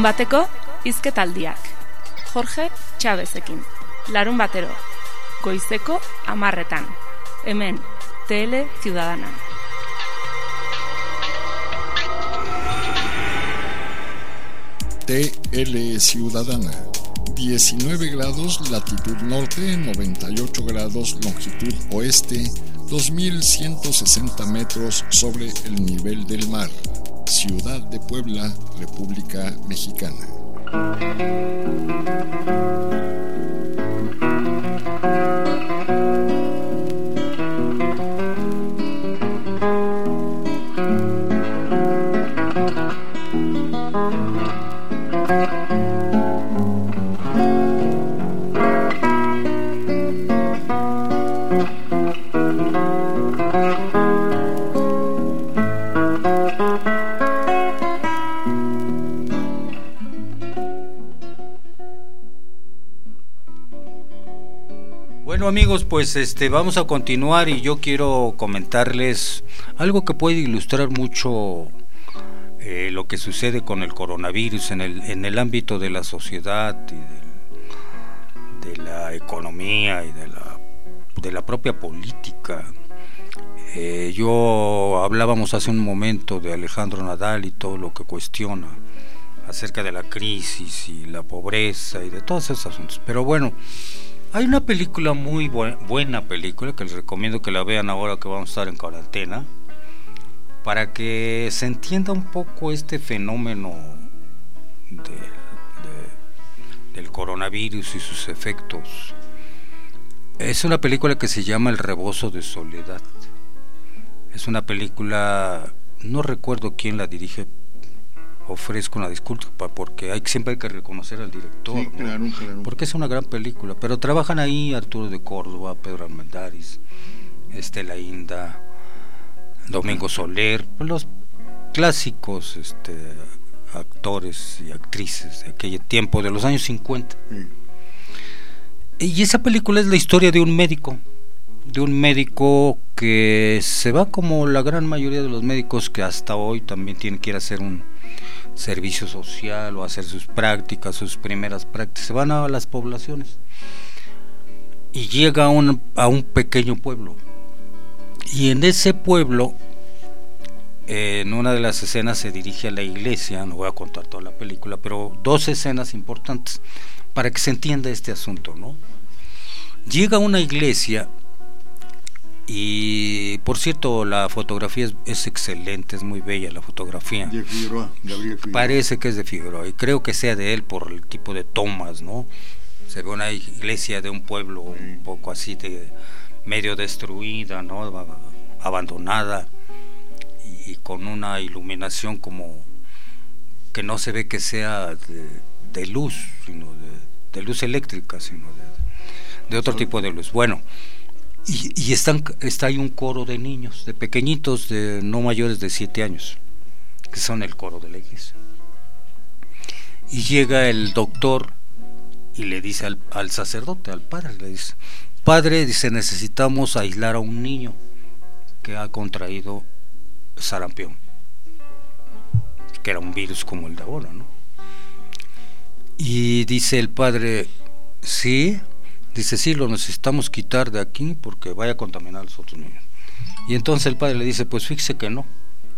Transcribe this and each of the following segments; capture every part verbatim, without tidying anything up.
Larun bateko hizketaldiak. Jorge Chavezekin. Larun batero. Goizeko hamarretan. Hemen, Tele Ciudadana. T L Ciudadana. diecinueve grados latitud norte, noventa y ocho grados longitud oeste, dos mil ciento sesenta metros sobre el nivel del mar. Ciudad de Puebla, República Mexicana. Bueno, amigos, pues este vamos a continuar y yo quiero comentarles algo que puede ilustrar mucho eh, lo que sucede con el coronavirus en el en el ámbito de la sociedad y de, de la economía y de la de la propia política. Eh, yo hablábamos hace un momento de Alejandro Nadal y todo lo que cuestiona acerca de la crisis y la pobreza y de todos esos asuntos. Pero bueno, hay una película muy bu- buena película que les recomiendo que la vean ahora que vamos a estar en cuarentena, para que se entienda un poco este fenómeno de, de, del coronavirus y sus efectos. Es una película que se llama El Rebozo de Soledad. Es una película, no recuerdo quién la dirige, ofrezco una disculpa porque hay, siempre hay que reconocer al director, sí, ¿no? claro, claro. Porque es una gran película, pero trabajan ahí Arturo de Córdoba, Pedro Armendáriz, Estela Inda, Domingo Soler, los clásicos este, actores y actrices de aquel tiempo, de los años cincuenta. Sí. Y esa película es la historia de un médico, de un médico que se va como la gran mayoría de los médicos que hasta hoy también tienen que ir a hacer un servicio social o hacer sus prácticas, sus primeras prácticas, se van a las poblaciones y llega a un, a un pequeño pueblo, y en ese pueblo, eh, en una de las escenas se dirige a la iglesia. No voy a contar toda la película, pero dos escenas importantes para que se entienda este asunto, ¿no? Llega a una iglesia y, por cierto, la fotografía es, es excelente, es muy bella la fotografía. De Figueroa, Gabriel Figueroa. Parece que es de Figueroa y creo que sea de él por el tipo de tomas, ¿no? Se ve una iglesia de un pueblo sí. un poco así de medio destruida, ¿no? Abandonada y, y con una iluminación como que no se ve que sea de, de luz, sino de, de luz eléctrica, sino de, de otro sí. tipo de luz. Bueno, y, y están, está ahí un coro de niños, de pequeñitos, de no mayores de siete años, que son el coro de la iglesia. Y llega el doctor y le dice al, al sacerdote, al padre, le dice: padre, dice, necesitamos aislar a un niño que ha contraído sarampión, que era un virus como el de ahora, ¿no? Y dice el padre: sí, dice, sí, lo necesitamos quitar de aquí porque vaya a contaminar a los otros niños. Y entonces el padre le dice: pues fíjese que no.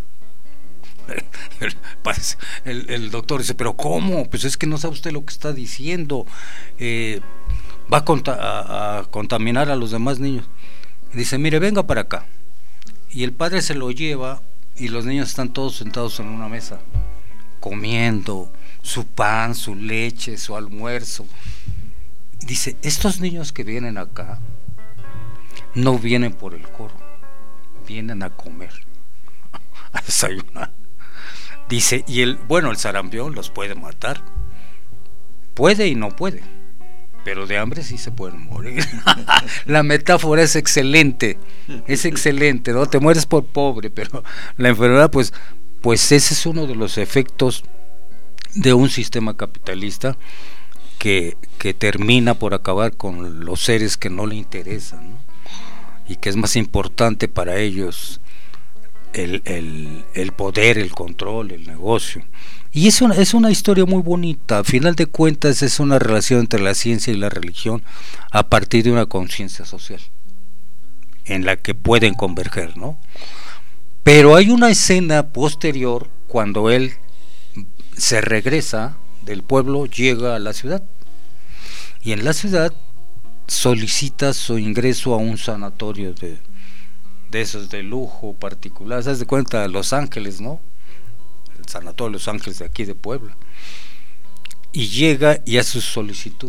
El, el, el doctor dice: pero ¿cómo? Pues es que no sabe usted lo que está diciendo, eh, va a, conta- a, a contaminar a los demás niños. Dice: mire, venga para acá. Y el padre se lo lleva y los niños están todos sentados en una mesa comiendo su pan, su leche, su almuerzo. Dice: estos niños que vienen acá no vienen por el coro, vienen a comer, a desayunar. Dice, y el, bueno, el sarampión los puede matar, puede y no puede, pero de hambre sí se pueden morir. La metáfora es excelente, es excelente, ¿no? Te mueres por pobre, pero la enfermedad, pues, pues ese es uno de los efectos de un sistema capitalista que, que termina por acabar con los seres que no le interesan, ¿no? Y que es más importante para ellos el, el, el poder, el control, el negocio. Y es una, es una historia muy bonita. A final de cuentas es una relación entre la ciencia y la religión a partir de una conciencia social en la que pueden converger, ¿no? Pero hay una escena posterior cuando él se regresa del pueblo, llega a la ciudad, y en la ciudad solicita su ingreso a un sanatorio de, de esos de lujo particular. ¿Se das de cuenta? Los Ángeles, ¿no? El sanatorio de Los Ángeles de aquí de Puebla. Y llega y hace su solicitud.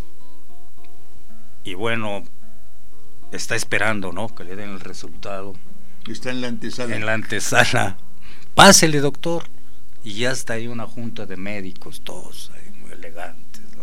Y bueno, está esperando, ¿no? Que le den el resultado. Está en la antesala. En la antesala. Pásele, doctor. Y ya está ahí una junta de médicos, todos ahí muy elegantes, ¿no?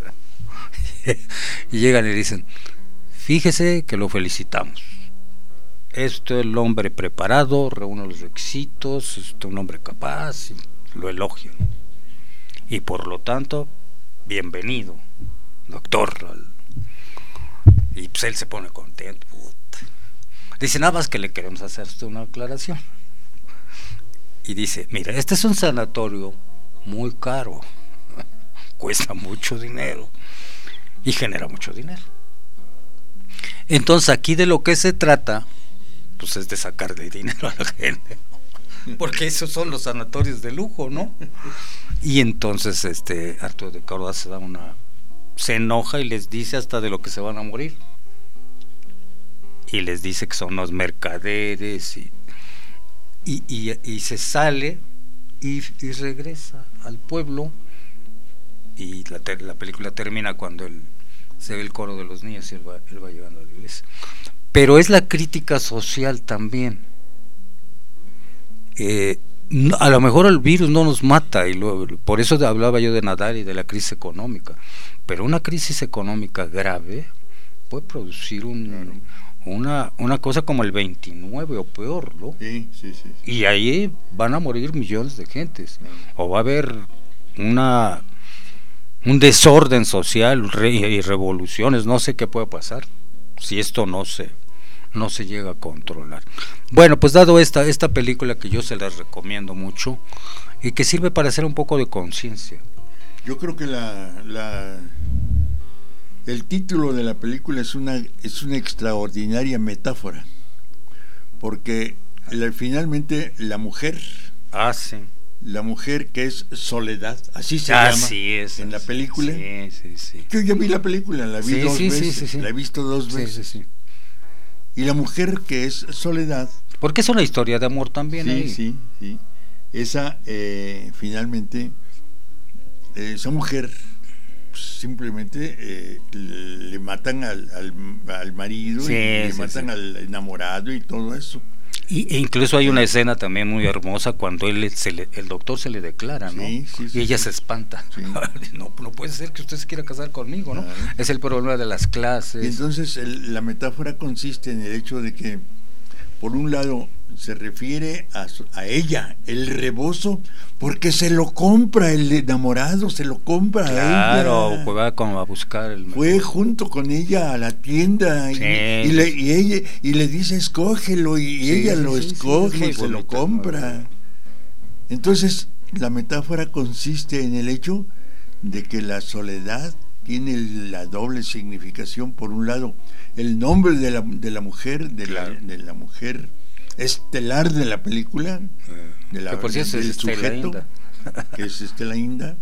Y llegan y dicen: fíjese que lo felicitamos. Este es el hombre preparado, reúne los requisitos, este es un hombre capaz, y lo elogian. Y por lo tanto, bienvenido, doctor. Y pues él se pone contento. Puta. Dice: nada más que le queremos hacer una aclaración. Y dice: mira, este es un sanatorio muy caro, cuesta mucho dinero y genera mucho dinero. Entonces aquí de lo que se trata, pues es de sacarle dinero a la gente, ¿no? Porque esos son los sanatorios de lujo, ¿no? Y entonces este Arturo de Córdoba se da una, se enoja y les dice hasta de lo que se van a morir. Y les dice que son los mercaderes y Y, y, y se sale y, y regresa al pueblo, y la, ter, la película termina cuando él, se ve el coro de los niños y él va, él va llevando a la iglesia. Pero es la crítica social también. Eh, no, a lo mejor el virus no nos mata, y lo, por eso hablaba yo de Nadal y de la crisis económica, pero una crisis económica grave puede producir un... Una, una cosa como el veintinueve o peor, ¿no? Sí, sí, sí, sí. Y ahí van a morir millones de gentes, sí. O va a haber una un desorden social re, y revoluciones, no sé qué puede pasar si esto no se no se llega a controlar. Bueno, pues dado esta esta película que yo se las recomiendo mucho y que sirve para hacer un poco de conciencia. Yo creo que la la el título de la película es una es una extraordinaria metáfora, porque la, finalmente la mujer, ah, sí. la mujer que es Soledad, así se ah, llama sí, es, en la película. Sí, sí, sí. Yo ya vi la película, la vi sí, dos sí, veces, sí, sí, sí. la he visto dos veces. Sí, sí, sí. Y la mujer que es Soledad, porque es una historia de amor también. Sí, ahí. sí, sí. Esa eh, finalmente eh, esa mujer simplemente eh, le matan al, al, al marido, sí, y le sí, matan sí. al enamorado y todo eso. Y, e incluso hay una escena también muy hermosa cuando él se le, el doctor se le declara, ¿no? Sí, sí, sí, y ella sí. se espanta. Sí. no, no puede ser que usted se quiera casar conmigo, ¿no? Claro. Es el problema de las clases. Y entonces el, la metáfora consiste en el hecho de que, por un lado, se refiere a, su, a ella, el rebozo, porque se lo compra el enamorado, se lo compra claro, a ella. Claro, pues va como a buscar el fue mejor. Junto con ella a la tienda, sí, y, y, le, y ella y le dice escógelo, y sí, ella sí, lo sí, escoge sí, y se bonito, lo compra. ¿No? Entonces la metáfora consiste en el hecho de que la soledad tiene la doble significación. Por un lado, el nombre de la, de la mujer, de, claro. la, de la mujer estelar de la película, de la, que por cierto del es sujeto, que es Estela Inda,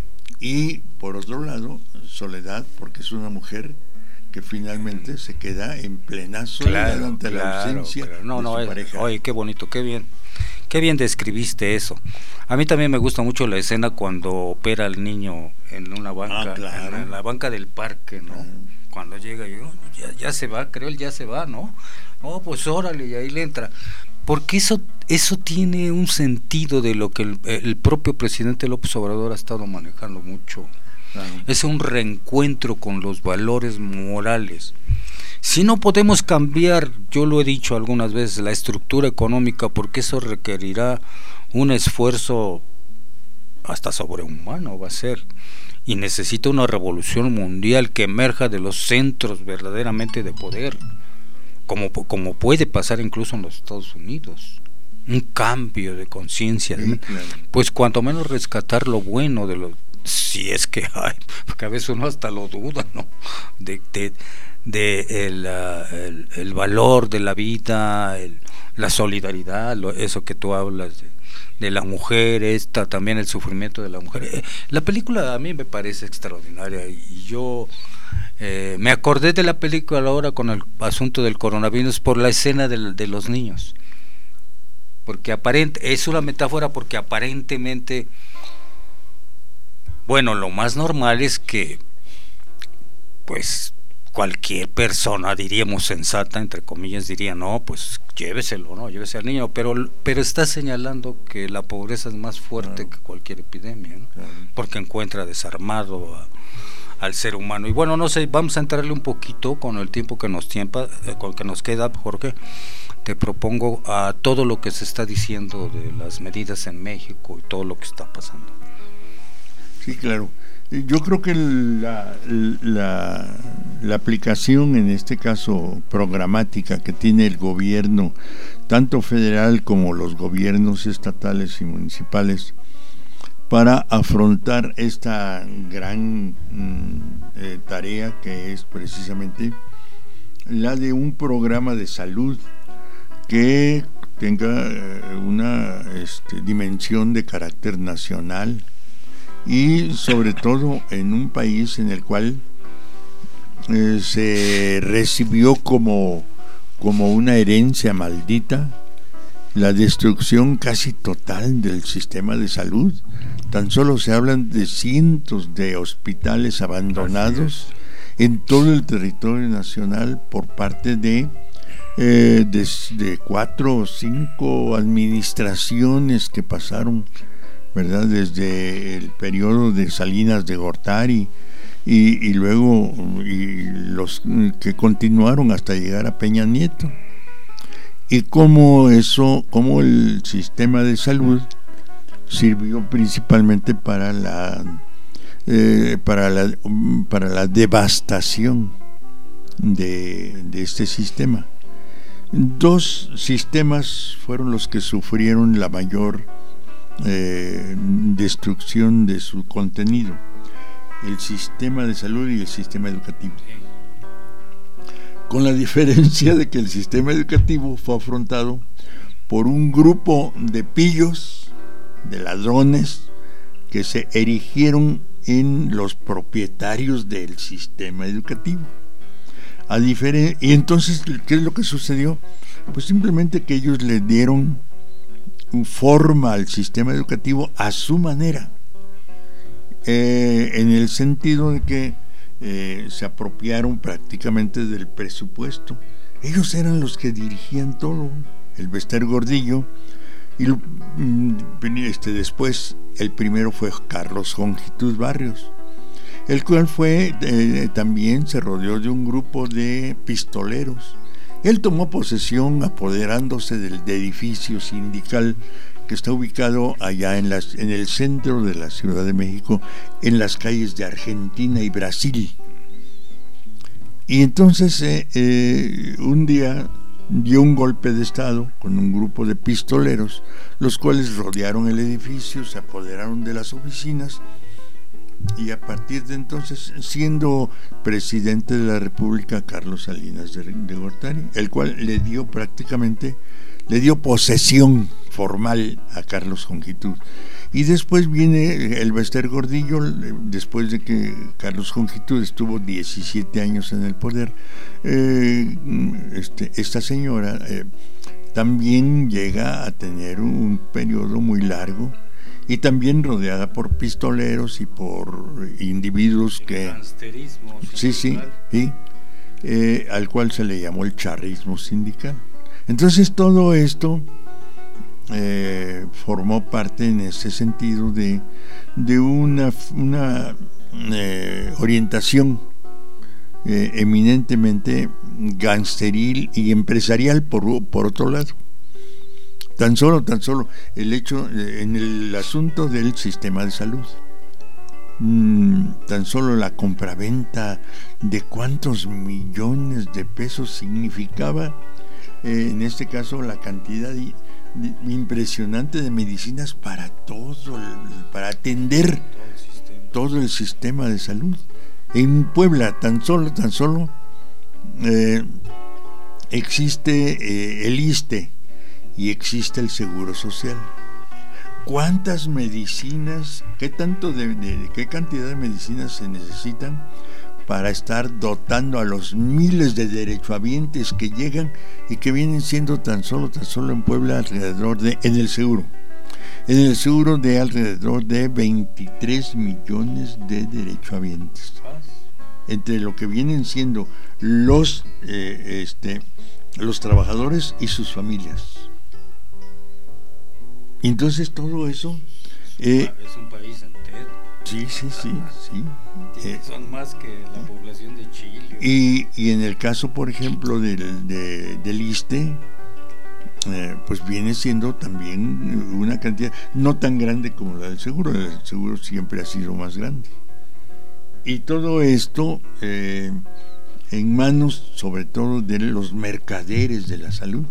y por otro lado, Soledad, porque es una mujer que finalmente se queda en plena soledad, claro, ante claro, la ausencia claro. no, de no, su es, pareja. Oye, qué bonito, qué bien, qué bien describiste eso. A mí también me gusta mucho la escena cuando opera al niño en una banca, ah, claro. en, en la banca del parque, ¿no? Claro. Cuando llega, yo, ya, ya se va, creo él ya se va, ¿no? Oh, pues órale, y ahí le entra. Porque eso eso tiene un sentido de lo que el, el propio presidente López Obrador ha estado manejando mucho. Claro. Es un reencuentro con los valores morales. Si no podemos cambiar, yo lo he dicho algunas veces, la estructura económica, porque eso requerirá un esfuerzo hasta sobrehumano, va a ser, y necesita una revolución mundial que emerja de los centros verdaderamente de poder, como, como puede pasar incluso en los Estados Unidos. un cambio de conciencia, sí, claro. Pues cuanto menos rescatar lo bueno de lo, si es que hay, porque a veces uno hasta lo duda, ¿no? De, de, de el, uh, el, el valor de la vida, el, la solidaridad, lo, eso que tú hablas de, de la mujer, esta también el sufrimiento de la mujer. Eh, la película a mí me parece extraordinaria y yo eh, me acordé de la película ahora con el asunto del coronavirus por la escena de, de los niños, porque aparente es una metáfora, porque aparentemente, bueno, lo más normal es que pues cualquier persona, diríamos sensata, entre comillas, diría, no, pues lléveselo, no, llévese al niño, pero pero está señalando que la pobreza es más fuerte, claro, que cualquier epidemia, ¿no? Claro. Porque encuentra desarmado a, al ser humano. Y bueno, no sé, vamos a entrarle un poquito con el tiempo que nos tiempa, eh, con que nos queda, Jorge. Te propongo a todo lo que se está diciendo de las medidas en México y todo lo que está pasando. Sí, claro. Yo creo que la, la, la aplicación, en este caso programática, que tiene el gobierno, tanto federal como los gobiernos estatales y municipales, para afrontar esta gran mm, eh, tarea que es precisamente la de un programa de salud que tenga eh, una este, dimensión de carácter nacional, y sobre todo en un país en el cual eh, se recibió como, como una herencia maldita la destrucción casi total del sistema de salud. Tan solo se hablan de cientos de hospitales abandonados en todo el territorio nacional por parte de, eh, de, de cuatro o cinco administraciones que pasaron, ¿verdad? Desde el periodo de Salinas de Gortari y, y luego y los que continuaron hasta llegar a Peña Nieto. Y cómo eso, cómo el sistema de salud sirvió principalmente para la eh, para la para la devastación de, de este sistema. Dos sistemas fueron los que sufrieron la mayor Eh, destrucción de su contenido: el sistema de salud y el sistema educativo, con la diferencia de que el sistema educativo fue afrontado por un grupo de pillos, de ladrones, que se erigieron en los propietarios del sistema educativo. A diferen- y entonces, ¿qué es lo que sucedió? Pues simplemente que ellos le dieron forma al sistema educativo a su manera, eh, en el sentido de que eh, se apropiaron prácticamente del presupuesto. Ellos eran los que dirigían todo. El Bester Gordillo, y este, después el primero fue Carlos Jongitud Barrios, el cual fue eh, también se rodeó de un grupo de pistoleros. Él tomó posesión apoderándose del edificio sindical que está ubicado allá en, las, en el centro de la Ciudad de México, en las calles de Argentina y Brasil. Y entonces eh, eh, un día dio un golpe de estado con un grupo de pistoleros, los cuales rodearon el edificio, se apoderaron de las oficinas, y a partir de entonces, siendo presidente de la República Carlos Salinas de, de Gortari, el cual le dio prácticamente, le dio posesión formal a Carlos Jongitud. Y después viene el Bester Gordillo, después de que Carlos Jongitud estuvo diecisiete años en el poder. Eh, este, esta señora eh, también llega a tener un periodo muy largo, y también rodeada por pistoleros y por individuos que sí sí sí eh, al cual se le llamó el charrismo sindical. Entonces todo esto eh, formó parte en ese sentido de de una una eh, orientación eh, eminentemente gangsteril y empresarial por por otro lado. Tan solo, tan solo el hecho, en el asunto del sistema de salud, mmm, tan solo la compraventa de cuántos millones de pesos significaba, eh, en este caso, la cantidad impresionante de medicinas para todo, para atender todo el sistema, todo el sistema de salud. En Puebla tan solo, tan solo eh, existe eh, el ISSSTE y existe el Seguro Social. ¿Cuántas medicinas, qué tanto de, de qué cantidad de medicinas se necesitan para estar dotando a los miles de derechohabientes que llegan y que vienen siendo tan solo, tan solo en Puebla alrededor de, en el seguro, en el seguro de alrededor de veintitrés millones de derechohabientes, entre lo que vienen siendo los, eh, este, los trabajadores y sus familias. Entonces todo eso eh, es un país entero. Sí, sí, sí, sí. Eh, son más que la población de Chile. Y, y en el caso, por ejemplo, del, de, del ISSSTE, eh, pues viene siendo también una cantidad no tan grande como la del seguro. El seguro siempre ha sido más grande. Y todo esto eh, en manos, sobre todo, de los mercaderes de la salud.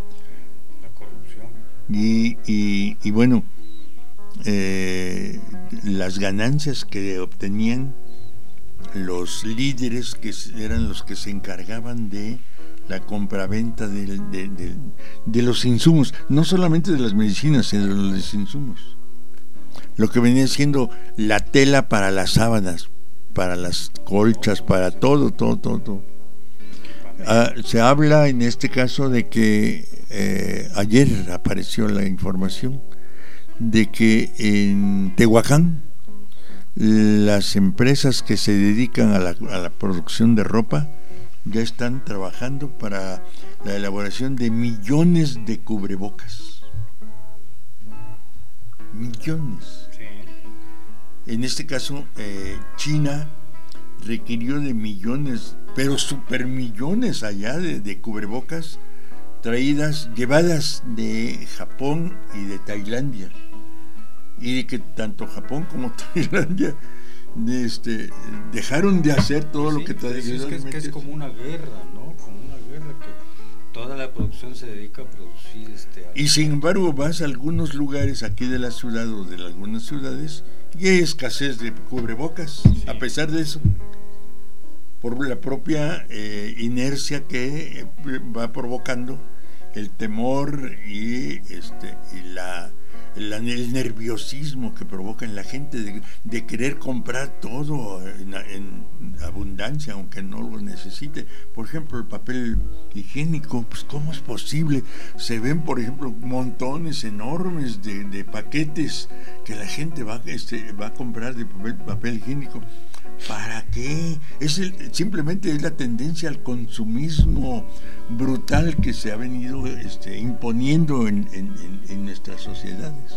Y, y, y bueno, eh, las ganancias que obtenían los líderes, que eran los que se encargaban de la compraventa de, de, de, de los insumos, no solamente de las medicinas, sino de los insumos, lo que venía siendo la tela para las sábanas, para las colchas, para todo, todo, todo, todo. Ah, se habla en este caso de que eh, ayer apareció la información de que en Tehuacán las empresas que se dedican a la, a la producción de ropa ya están trabajando para la elaboración de millones de cubrebocas. Millones. Sí. En este caso, eh, China requirió de millones, pero supermillones allá de, de cubrebocas traídas, llevadas de Japón y de Tailandia, y que tanto Japón como Tailandia de este, dejaron de hacer todo sí, lo que tradicionalmente es, que es, que es como una guerra, ¿no? Como una guerra que toda la producción se dedica a producir este y sin embargo vas a algunos lugares aquí de la ciudad o de algunas ciudades y hay escasez de cubrebocas, sí. A pesar de eso, por la propia eh, inercia que eh, va provocando el temor y este y la, la el nerviosismo que provoca en la gente de, de querer comprar todo en, en abundancia aunque no lo necesite. Por ejemplo, el papel higiénico, pues ¿cómo es posible? Se ven, por ejemplo, montones enormes de, de paquetes que la gente va, este, va a comprar de papel, papel higiénico. ¿Para qué? Es el, simplemente es la tendencia al consumismo brutal que se ha venido este, imponiendo en, en, en nuestras sociedades.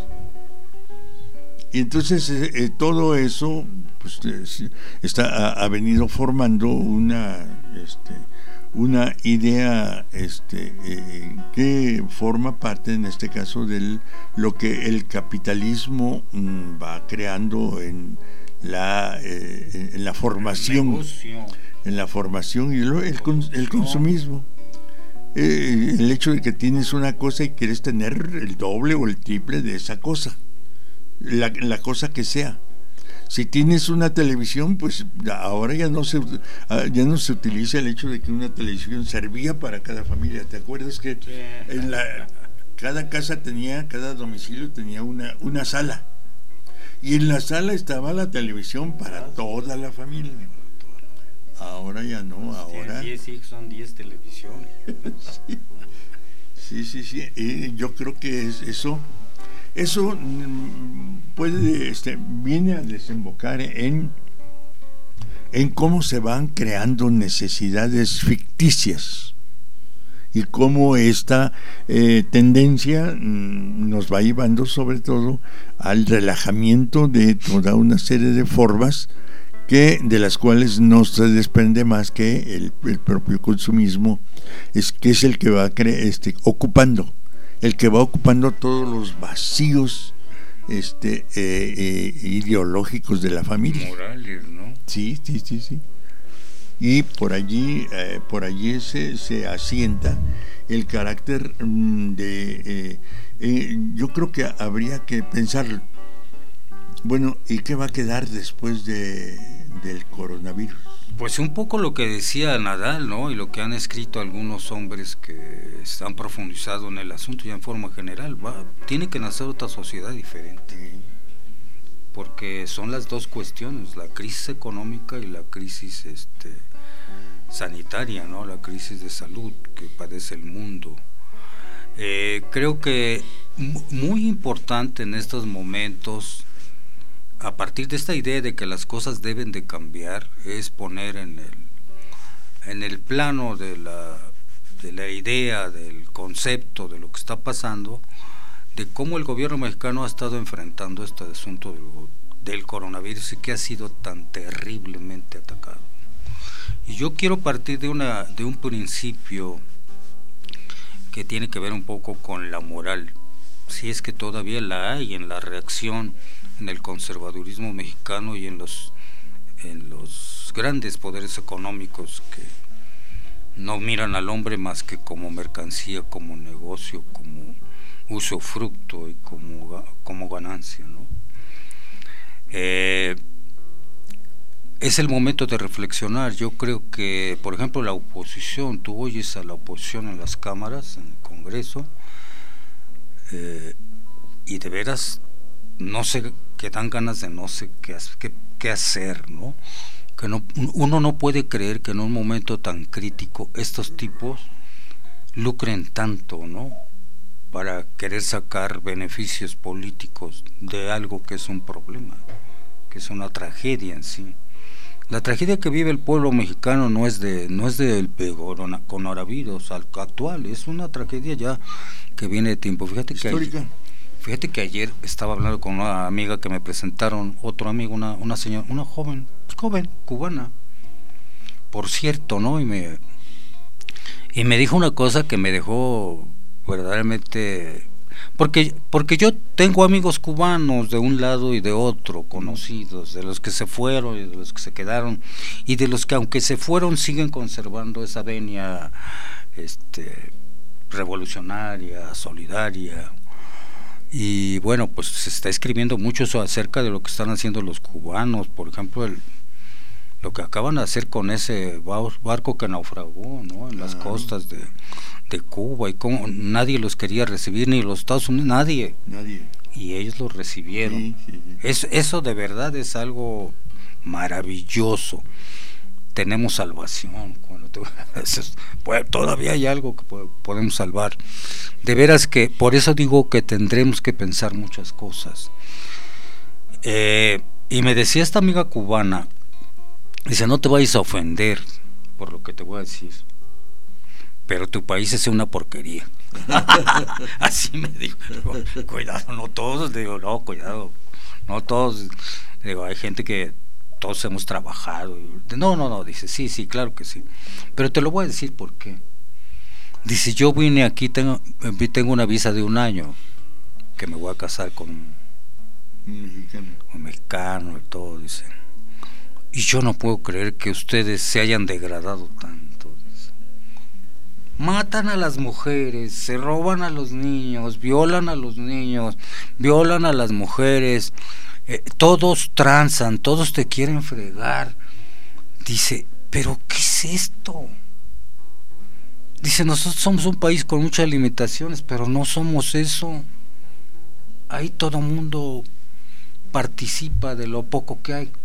Y entonces eh, todo eso pues, eh, está, ha, ha venido formando una, este, una idea este, eh, que forma parte, en este caso, de lo que el capitalismo mm, va creando en la eh, en la formación el en la formación y lo, el, el consumismo, eh, el hecho de que tienes una cosa y quieres tener el doble o el triple de esa cosa, la, la cosa que sea. Si tienes una televisión, pues ahora ya no se ya no se utiliza el hecho de que una televisión servía para cada familia. ¿Te acuerdas que en la, cada casa tenía, cada domicilio tenía una una sala? Y en la sala estaba la televisión para toda la familia. Ahora ya no, ahora... diez hijos son diez televisiones. Sí, sí, sí. Y yo creo que es eso eso puede este, viene a desembocar en, en cómo se van creando necesidades ficticias. Y cómo esta eh, tendencia mm, nos va llevando sobre todo al relajamiento de toda una serie de formas que de las cuales no se desprende más que el, el propio consumismo, es que es el que va cre- este, ocupando, el que va ocupando todos los vacíos este, eh, eh, ideológicos de la familia. Morales, ¿no? Sí, sí, sí, sí. Y por allí eh, por allí se, se asienta el carácter mm, de eh, eh, yo creo que habría que pensar, bueno, ¿y qué va a quedar después de, del coronavirus? Pues un poco lo que decía Nadal, ¿no? Y lo que han escrito algunos hombres que han profundizado en el asunto ya en forma general, va, tiene que nacer otra sociedad diferente, porque son las dos cuestiones, la crisis económica y la crisis este, sanitaria, ¿no? La crisis de salud que padece el mundo. Eh, creo que muy importante en estos momentos, a partir de esta idea de que las cosas deben de cambiar, es poner en el, en el plano de la, de la idea, del concepto, de lo que está pasando, de cómo el gobierno mexicano ha estado enfrentando este asunto del, del coronavirus y que ha sido tan terriblemente atacado. Y yo quiero partir de, una, de un principio que tiene que ver un poco con la moral, si es que todavía la hay en la reacción en el conservadurismo mexicano y en los en los grandes poderes económicos que no miran al hombre más que como mercancía, como negocio, como usufructo y como, como ganancia, ¿no? Eh, es el momento de reflexionar. Yo creo que, por ejemplo, la oposición, tú oyes a la oposición en las cámaras, en el Congreso, eh, y de veras no sé, que dan ganas de no sé qué, qué, qué hacer, ¿no? Que no, uno no puede creer que en un momento tan crítico estos tipos lucren tanto, ¿no? Para querer sacar beneficios políticos de algo que es un problema, que es una tragedia en sí. La tragedia que vive el pueblo mexicano no es de no es del coronavirus actual, es una tragedia ya que viene de tiempo. Fíjate que histórica. Hay, Fíjate que ayer estaba hablando con una amiga que me presentaron, otro amigo, una, una señora, una joven, joven, cubana, por cierto, ¿no? Y me, y me dijo una cosa que me dejó verdaderamente, porque, porque yo tengo amigos cubanos de un lado y de otro, conocidos, de los que se fueron y de los que se quedaron, y de los que aunque se fueron siguen conservando esa venia este, revolucionaria, solidaria. Y bueno, pues se está escribiendo mucho acerca de lo que están haciendo los cubanos, por ejemplo, el, lo que acaban de hacer con ese barco que naufragó, ¿no? En las ah. costas de, de Cuba, y cómo nadie los quería recibir, ni los Estados Unidos, nadie. Nadie. Y ellos los recibieron. Sí, sí, sí. Es, eso de verdad es algo maravilloso. Tenemos salvación. Cuando te, pues, todavía hay algo que podemos salvar. De veras que por eso digo que tendremos que pensar muchas cosas. Eh, y me decía esta amiga cubana, dice, no te vayas a ofender por lo que te voy a decir, pero tu país es una porquería. Así me dijo. Digo, cuidado, no todos. Digo, no, cuidado, no todos. Digo, hay gente que todos hemos trabajado. No, no, no, dice, sí, sí, claro que sí. Pero te lo voy a decir por qué. Dice, yo vine aquí, tengo, tengo una visa de un año, que me voy a casar con un mexicano, un mexicano y todo, dice. Y yo no puedo creer que ustedes se hayan degradado tanto. Dice. Matan a las mujeres, se roban a los niños, violan a los niños, violan a las mujeres, eh, todos transan, todos te quieren fregar. Dice, ¿pero qué es esto? Dice, nosotros somos un país con muchas limitaciones, pero no somos eso. Ahí todo mundo participa de lo poco que hay.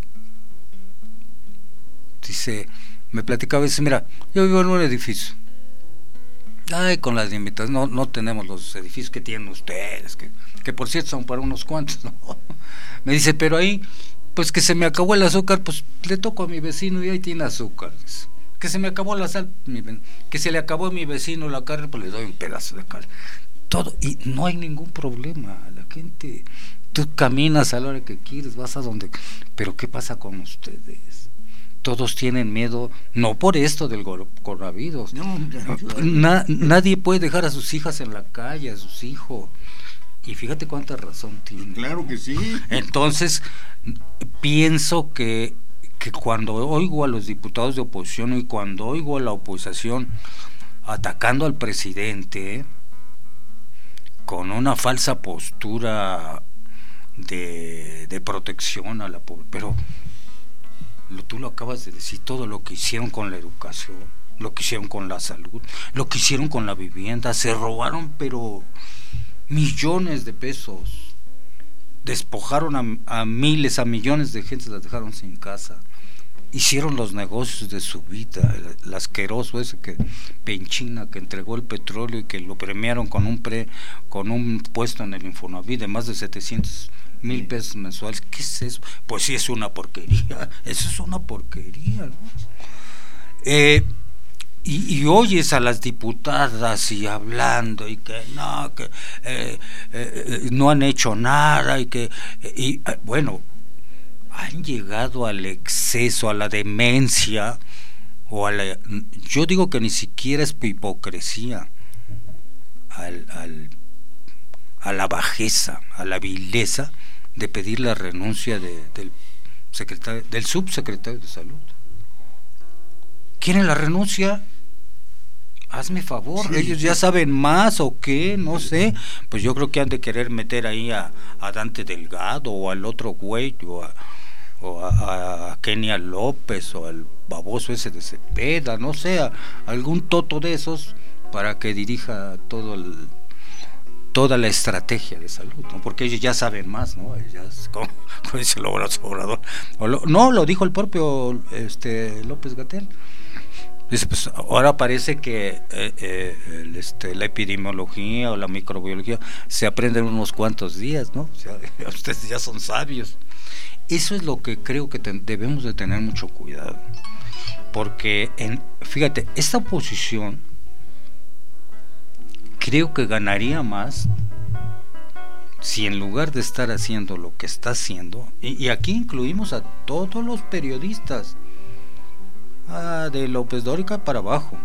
Dice, me platicaba, dice, mira, yo vivo en un edificio. Ay, con las limitaciones, no, no tenemos los edificios que tienen ustedes, que, que por cierto son para unos cuantos, ¿no? Me dice, pero ahí, pues que se me acabó el azúcar, pues le toco a mi vecino y ahí tiene azúcar, dice. Que se me acabó la sal, mi, que se le acabó a mi vecino la carne, pues le doy un pedazo de carne. Todo, y no hay ningún problema. La gente, tú caminas a la hora que quieres, vas a donde. Pero ¿qué pasa con ustedes? Todos tienen miedo, no por esto del coronavirus. No, Na, nadie puede dejar a sus hijas en la calle, a sus hijos. Y fíjate cuánta razón tiene. Claro que sí. Entonces, pienso que que cuando oigo a los diputados de oposición y cuando oigo a la oposición atacando al presidente, con una falsa postura de, de protección a la población, pero lo, tú lo acabas de decir, todo lo que hicieron con la educación, lo que hicieron con la salud, lo que hicieron con la vivienda, se robaron pero millones de pesos, despojaron a, a miles, a millones de gente, las dejaron sin casa, hicieron los negocios de su vida, el, el asqueroso ese que Penchina, que entregó el petróleo y que lo premiaron con un pre, con un puesto en el Infonavit de más de setecientos mil pesos mensuales. ¿Qué es eso? Pues sí, es una porquería, eso es una porquería, ¿no? Eh, Y, y oyes a las diputadas y hablando y que no, que eh, eh, no han hecho nada y que eh, y, eh, bueno, han llegado al exceso, a la demencia o a la, yo digo que ni siquiera es hipocresía, al, al, a la bajeza, a la vileza de pedir la renuncia de, del secretario, del subsecretario de Salud. ¿Quieren la renuncia? Hazme favor, sí. Ellos ya saben más o qué, no sé, pues yo creo que han de querer meter ahí a, a Dante Delgado o al otro güey o a, o a, a Kenia López o al baboso ese de Cepeda, no sé, a algún toto de esos para que dirija todo el, toda la estrategia de salud, ¿no? Porque ellos ya saben más, ¿no? Ellos, como, como dice el obrador, o lo, no, lo dijo el propio este López-Gatell. Dice, pues ahora parece que eh, eh, el, este, la epidemiología o la microbiología se aprende en unos cuantos días, ¿no? O sea, ustedes ya son sabios. Eso es lo que creo que te, debemos de tener mucho cuidado, porque en, fíjate, esta oposición creo que ganaría más si en lugar de estar haciendo lo que está haciendo, y, y aquí incluimos a todos los periodistas, Ah, de López Dóriga para abajo,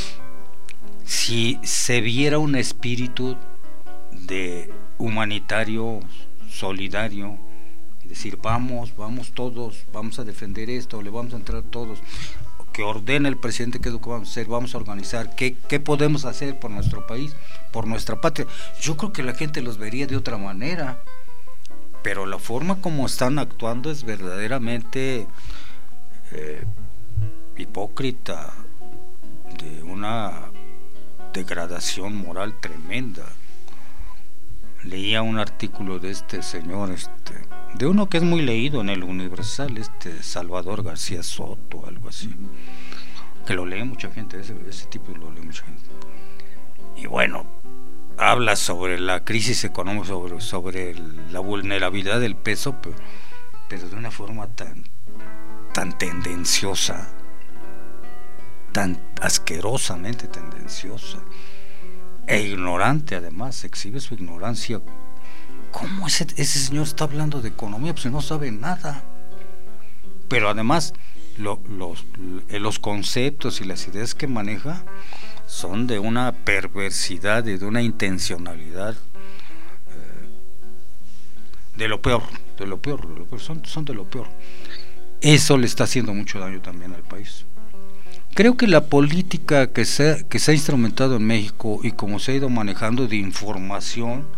si se viera un espíritu de humanitario, solidario, y decir vamos, vamos todos, vamos a defender esto, le vamos a entrar todos, que ordene el presidente qué es lo que vamos a hacer, vamos a organizar, qué, qué podemos hacer por nuestro país, por nuestra patria, yo creo que la gente los vería de otra manera, pero la forma como están actuando es verdaderamente eh, hipócrita, de una degradación moral tremenda. Leía un artículo de este señor, este, de uno que es muy leído en el Universal, este Salvador García Soto, algo así, que lo lee mucha gente, ese, ese tipo lo lee mucha gente. Y bueno, habla sobre la crisis económica, sobre, sobre el, la vulnerabilidad del peso, pero, pero de una forma tan, tan tendenciosa, tan asquerosamente tendenciosa e ignorante, además, exhibe su ignorancia. ¿Cómo ese, ese señor está hablando de economía? Pues no sabe nada. Pero además lo, los, los conceptos y las ideas que maneja son de una perversidad y de una intencionalidad eh, de lo peor, de lo peor, de lo peor son, son de lo peor. Eso le está haciendo mucho daño también al país. Creo que la política que se, que se ha instrumentado en México y como se ha ido manejando de información,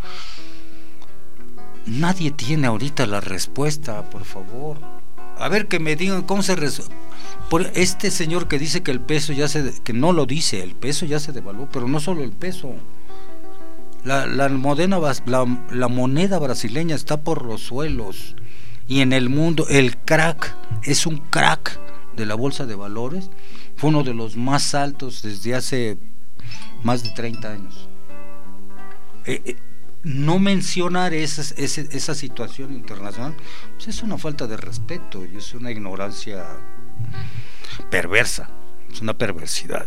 nadie tiene ahorita la respuesta, por favor. A ver, que me digan cómo se resuelve. Por este señor que dice que el peso ya se, que no lo dice, el peso ya se devaluó, pero no solo el peso. La, la, moneda, la, la moneda brasileña está por los suelos y en el mundo el crack es un crack de la bolsa de valores. Fue uno de los más altos desde hace más de treinta años. Eh, eh, no mencionar esa, esa, esa situación internacional pues es una falta de respeto y es una ignorancia perversa, es una perversidad.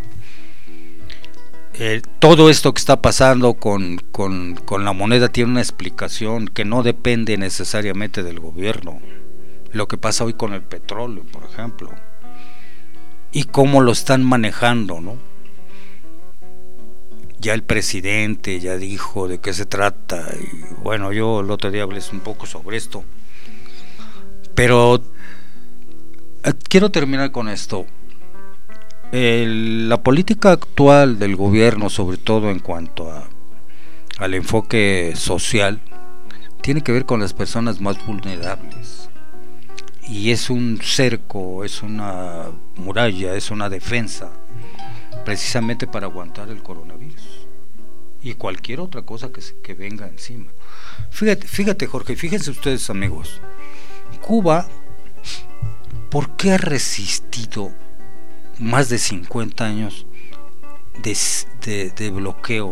Eh, todo esto que está pasando con, con, con la moneda tiene una explicación que no depende necesariamente del gobierno. Lo que pasa hoy con el petróleo, por ejemplo, y cómo lo están manejando, ¿no? Ya el presidente ya dijo de qué se trata y bueno, yo el otro día hablé un poco sobre esto, pero eh, quiero terminar con esto. El, la política actual del gobierno, sobre todo en cuanto a, al enfoque social, tiene que ver con las personas más vulnerables. Y es un cerco, es una muralla, es una defensa, precisamente para aguantar el coronavirus y cualquier otra cosa que, se, que venga encima. Fíjate, fíjate Jorge, fíjense ustedes amigos, Cuba, ¿por qué ha resistido más de cincuenta años de, de, de bloqueo?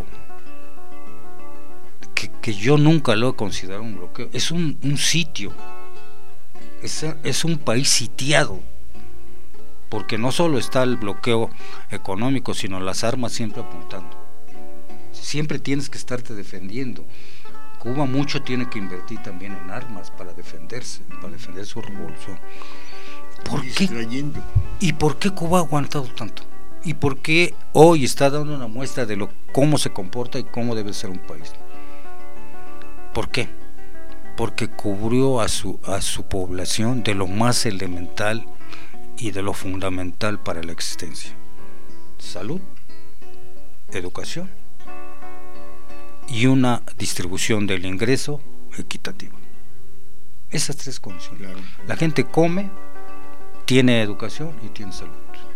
Que, que yo nunca lo he considerado un bloqueo, es un, un sitio, es, es un país sitiado, porque no solo está el bloqueo económico, sino las armas siempre apuntando. Siempre tienes que estarte defendiendo. Cuba mucho tiene que invertir también en armas para defenderse, para defender su revolución. ¿Por qué? ¿Y por qué Cuba ha aguantado tanto? ¿Y por qué hoy está dando una muestra de lo cómo se comporta y cómo debe ser un país? ¿Por qué? Porque cubrió a su a su población de lo más elemental y de lo fundamental para la existencia: salud, educación y una distribución del ingreso equitativa. Esas tres condiciones. Claro. La gente come, tiene educación y tiene salud.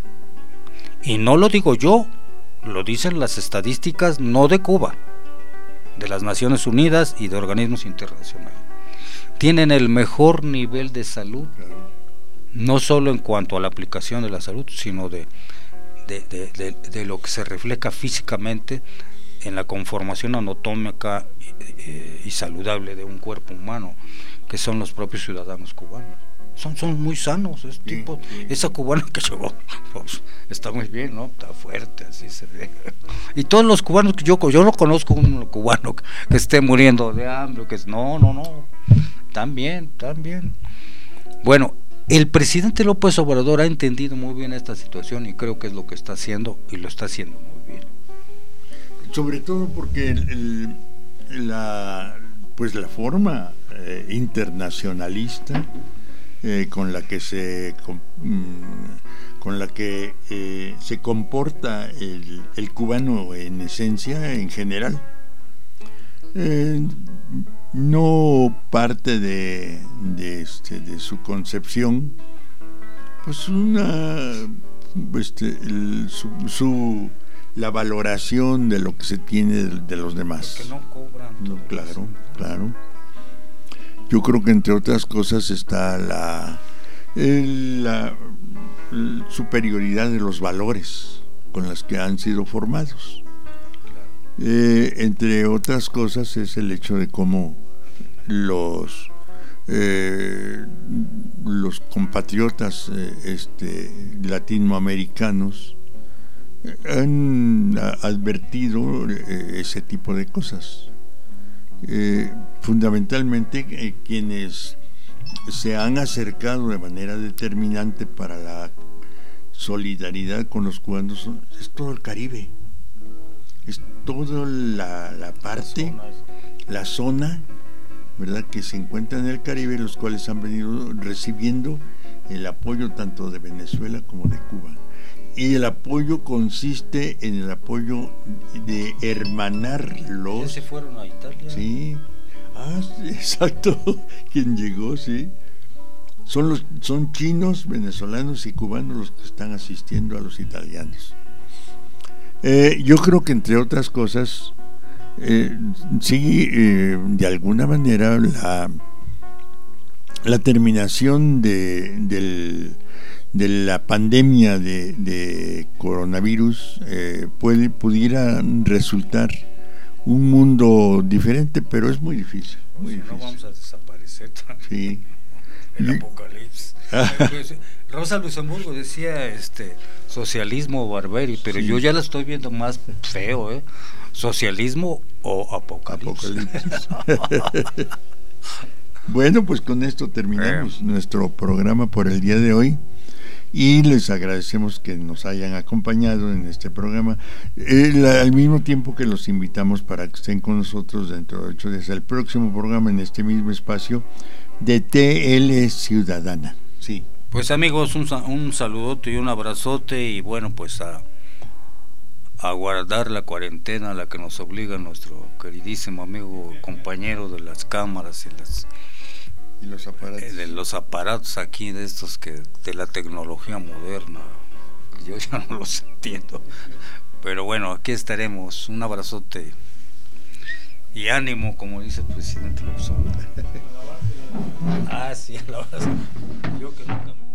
Y no lo digo yo, lo dicen las estadísticas no de Cuba, de las Naciones Unidas y de organismos internacionales. Tienen el mejor nivel de salud, no solo en cuanto a la aplicación de la salud, sino de, de, de, de, de lo que se refleja físicamente en la conformación anatómica y, y saludable de un cuerpo humano, que son los propios ciudadanos cubanos. Son, son muy sanos, es tipo, sí, sí. Esa cubana que llegó, pues, está muy bien, ¿no? Está fuerte, así se ve. Y todos los cubanos que yo, yo no conozco un cubano que, que esté muriendo de hambre, que es, no, no, no, están bien, están bien. Bueno, el presidente López Obrador ha entendido muy bien esta situación y creo que es lo que está haciendo, y lo está haciendo muy bien. Sobre todo porque el, el, la, pues la forma eh, internacionalista Eh, con la que se con, con la que eh, se comporta el, el cubano en esencia, en general, eh, no parte de de, este, de su concepción, pues una este, el, su, su la valoración de lo que se tiene de, de los demás. Porque no cobran. No, claro, claro. Yo creo que entre otras cosas está la, la, la superioridad de los valores con los que han sido formados. Eh, entre otras cosas es el hecho de cómo los eh, los compatriotas eh, este, latinoamericanos han advertido eh, ese tipo de cosas. Eh, fundamentalmente eh, quienes se han acercado de manera determinante para la solidaridad con los cubanos son, es todo el Caribe, es toda la, la parte, la zona, ¿verdad?, que se encuentra en el Caribe, los cuales han venido recibiendo el apoyo tanto de Venezuela como de Cuba. Y el apoyo consiste en el apoyo de hermanarlos. ¿Ya se fueron a Italia? Sí, ah, sí, exacto. Quien llegó, sí. Son los, son chinos, venezolanos y cubanos los que están asistiendo a los italianos. Eh, yo creo que entre otras cosas, eh, sí, eh, de alguna manera la la terminación de del de la pandemia de, de coronavirus eh, puede pudiera resultar un mundo diferente, pero es muy difícil, muy si difícil. No vamos a desaparecer también. Sí. El apocalipsis. Rosa Luxemburgo decía este socialismo o barbarie, pero sí. Yo ya la estoy viendo más feo, ¿eh? Socialismo o apocalipsis. apocalipsis. Bueno, pues con esto terminamos eh. nuestro programa por el día de hoy. Y les agradecemos que nos hayan acompañado en este programa, eh, al mismo tiempo que los invitamos para que estén con nosotros dentro de ocho días el próximo programa en este mismo espacio de T L Ciudadana. Sí. Pues amigos, un, un saludote y un abrazote, y bueno, pues a, a guardar la cuarentena a la que nos obliga nuestro queridísimo amigo, compañero de las cámaras y las y los aparatos, eh, de los aparatos aquí de estos que de la tecnología moderna. Yo ya no los entiendo, pero bueno, aquí estaremos. Un abrazote y ánimo, como dice el presidente López Obrador. Ah, sí, el abrazo. Yo que nunca me...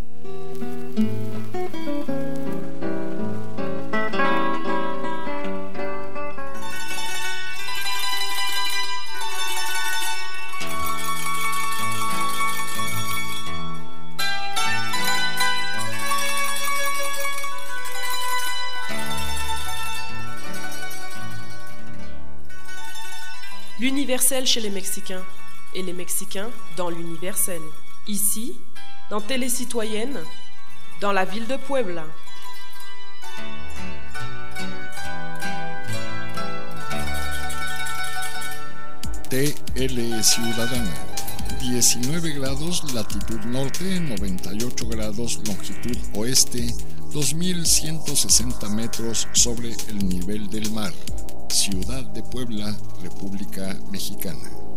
L'universel chez les Mexicains, et les Mexicains dans l'universel. Ici, dans Télé Citoyenne, dans la ville de Puebla. T L Ciudadana, diecinueve grados latitud norte, noventa y ocho grados longitud oeste, dos mil ciento sesenta metros sobre el nivel del mar. Ciudad de Puebla, República Mexicana.